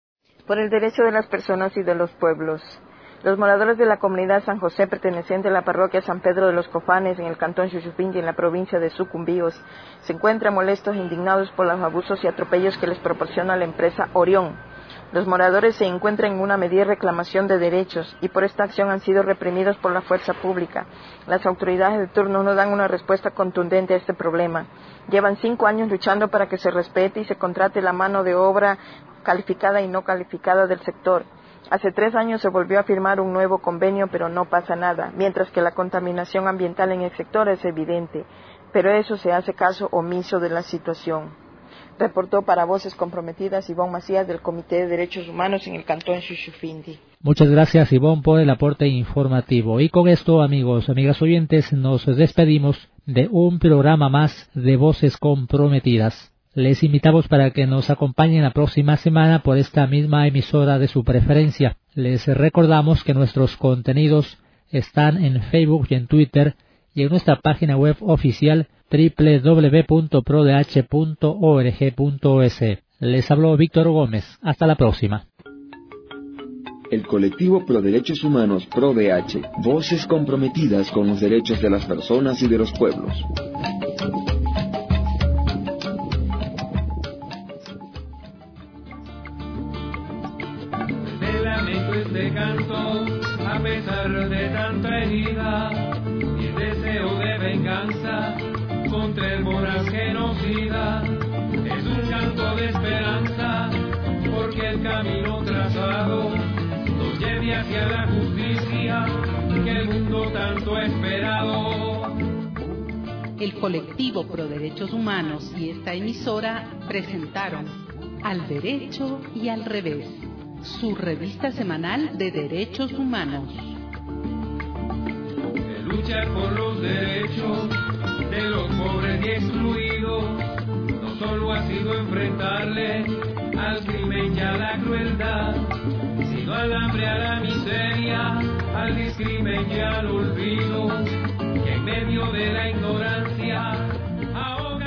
Por el derecho de las personas y de los pueblos. Los moradores de la comunidad San José, perteneciente a la parroquia San Pedro de los Cofanes, en el cantón Chuchufindi, en la provincia de Sucumbíos, se encuentran molestos e indignados por los abusos y atropellos que les proporciona la empresa Orión. Los moradores se encuentran en una medida de reclamación de derechos y por esta acción han sido reprimidos por la fuerza pública. Las autoridades de turno no dan una respuesta contundente a este problema. Llevan 5 años luchando para que se respete y se contrate la mano de obra calificada y no calificada del sector. Hace 3 años se volvió a firmar un nuevo convenio, pero no pasa nada, mientras que la contaminación ambiental en el sector es evidente, pero eso se hace caso omiso de la situación. Reportó para Voces Comprometidas Ivonne Macías del Comité de Derechos Humanos en el cantón Chuchufindi. Muchas gracias, Ivonne, por el aporte informativo. Y con esto, amigos, amigas oyentes, nos despedimos de un programa más de Voces Comprometidas. Les invitamos para que nos acompañen la próxima semana por esta misma emisora de su preferencia. Les recordamos que nuestros contenidos están en Facebook y en Twitter y en nuestra página web oficial www.prodh.org.es. Les habló Víctor Gómez. Hasta la próxima. El colectivo Pro Derechos Humanos ProDH, voces comprometidas con los derechos de las personas y de los pueblos. Este canto, a pesar de tanta herida y el deseo de venganza contra el voraz genocida, es un canto de esperanza, porque el camino trazado nos lleve hacia la justicia que el mundo tanto ha esperado. El colectivo Pro Derechos Humanos y esta emisora presentaron Al Derecho y al Revés, su revista semanal de derechos humanos. De luchar por los derechos de los pobres y excluidos, no solo ha sido enfrentarle al crimen y a la crueldad, sino al hambre, a la miseria, al discrimen y al olvido, que en medio de la ignorancia ahora